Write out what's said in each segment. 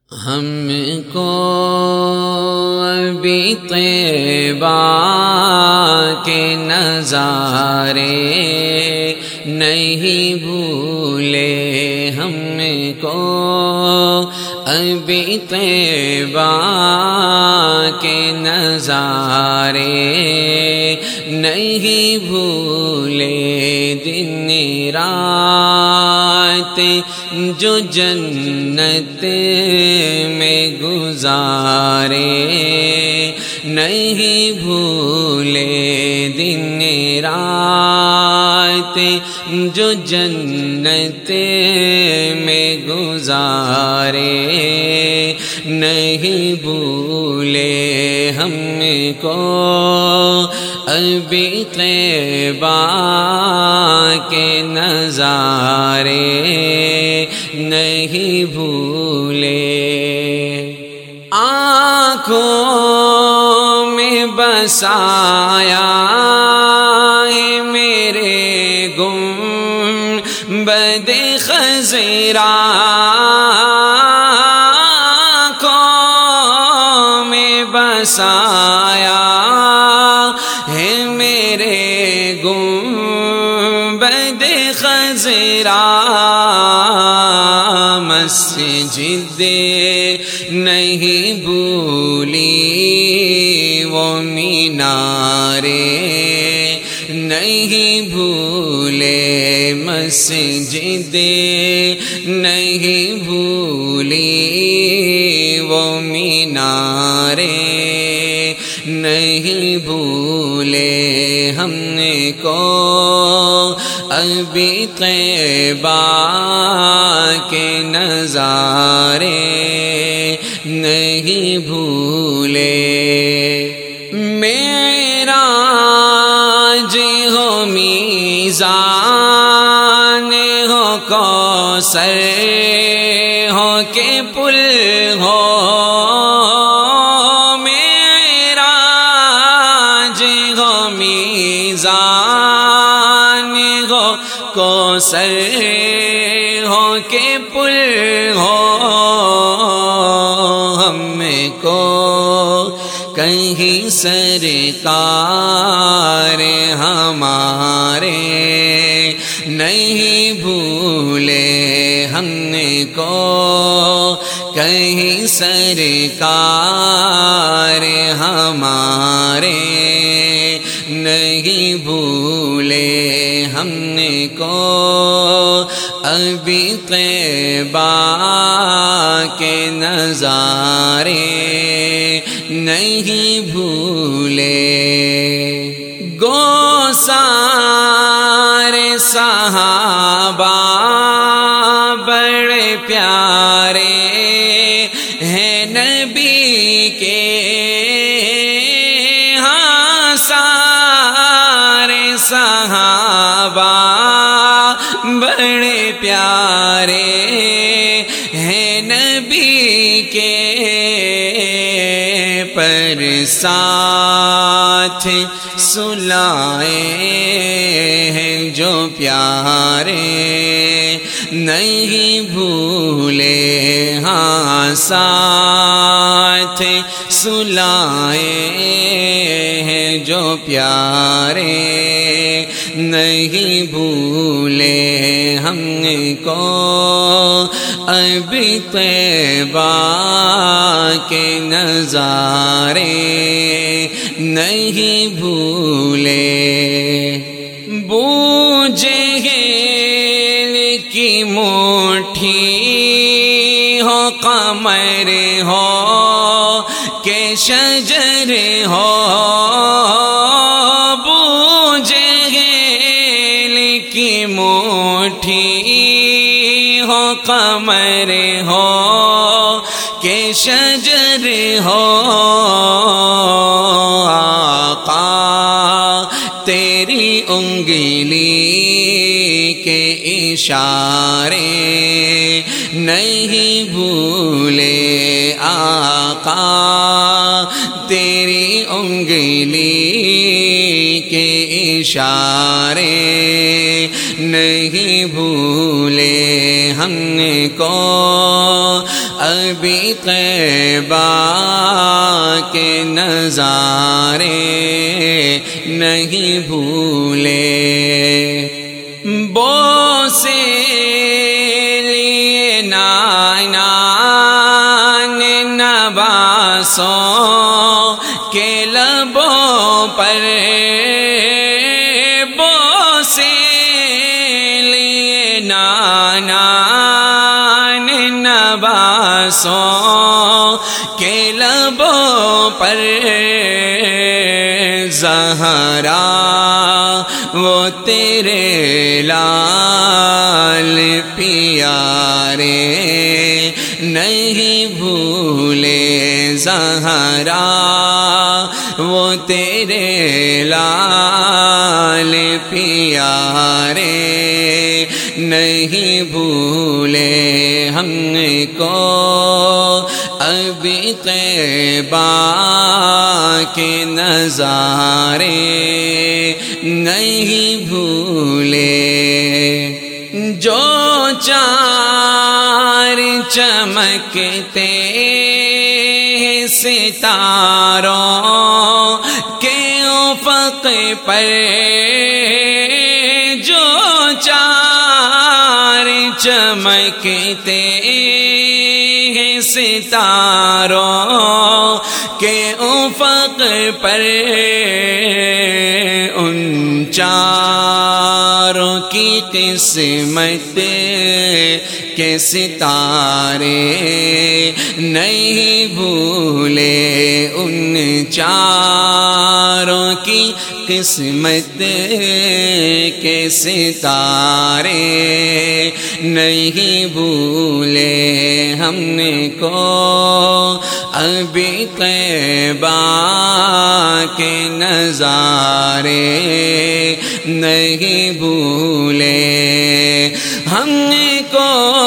ہم کو ابھی طیبہ کے نظارے نہیں بھولے، ہم کو ابھی طیبہ کے نظارے نہیں بھولے، دن رات جو جنت میں گزارے نہیں بھولے، دن رات جو جنت میں گزارے نہیں بھولے، ہم کو ابھی طیبہ کے نظارے نہیں بھولے۔ آنکھوں میں بسایا ہے میرے گنبد خضرا، آنکھوں میں بسایا ہے میرے گنبد خضرا، مسجد نہیں بھولی وہ مینارے نہیں بھولے، مسجد نہیں بھولی وہ مینارے نہیں بھولے، ہم کو ابھی طیبہ کے نظارے نہیں بھولے۔ معراج ہو میزان ہو کوثر ہو کہ پل ہو، معراج ہو میزان ہو کوثر ہو کہ پل ہو، ہم کو کہیں سرکار ہمارے نہیں بھولے، ہم کو کہیں سرکار ہمارے نہیں بھولے، ہم کو ابھی طیبہ کے نظارے نہیں بھولے۔ گوسار صحابہ بڑے پیارے ہیں نبی کے، ہاں سارے صحابہ بڑے پیارے ہیں نبی کے، پر ساتھ سلائے ہیں جو پیارے نہیں بھولے، ہاں ساتھ سلائے ہیں جو پیارے نہیں بھولے، ہم کو ابھی طیبہ کے نظارے نہیں بھولے۔ بو جہل کی مٹھی ہو قمر ہو کہ شجر ہو، بو جہل کی مٹھی ہو قمر ہو کہ شجر ہو، آقا تیری انگلی کے اشارے نہیں بھولے، آقا تیری انگلی کے اشارے نہیں بھولے، ہم کو ابھی طیبہ کے نظارے نہیں بھولے، بوسے لیے نانان نواسوں کے لبوں پر، بوسے لیے نانان نواسوں کے لبوں پر، زہرا وہ تیرے لال پیارے نہیں بھولے، زہرا وہ تیرے لال پیارے نہیں بھولے، ہم کو ابھی طیبہ کے نظارے نہیں بھولے، جو چار چمکتے ستاروں کے افق پر، جو چار چمکتے ستاروں کے افق پر، ان چاروں کی قسمت کے ستارے نہیں بھولے، ان چاروں کی قسمت کے ستارے نہیں بھولے، ہم کو ابھی طیبہ کے نظارے نہیں بھولے، ہم کو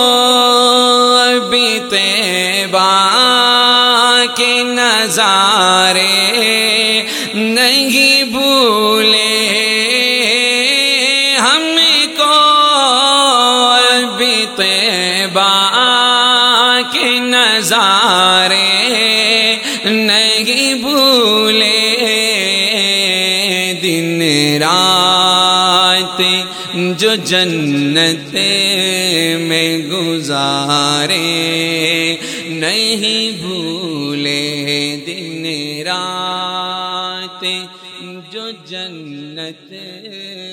ابھی طیبہ کے نظارے نہیں بھولے، ہم کو ابھی طیبہ کے نظارے نہیں بھولے، دن رات جو جنت میں گزارے نہیں بھولے، دن رات جو جنت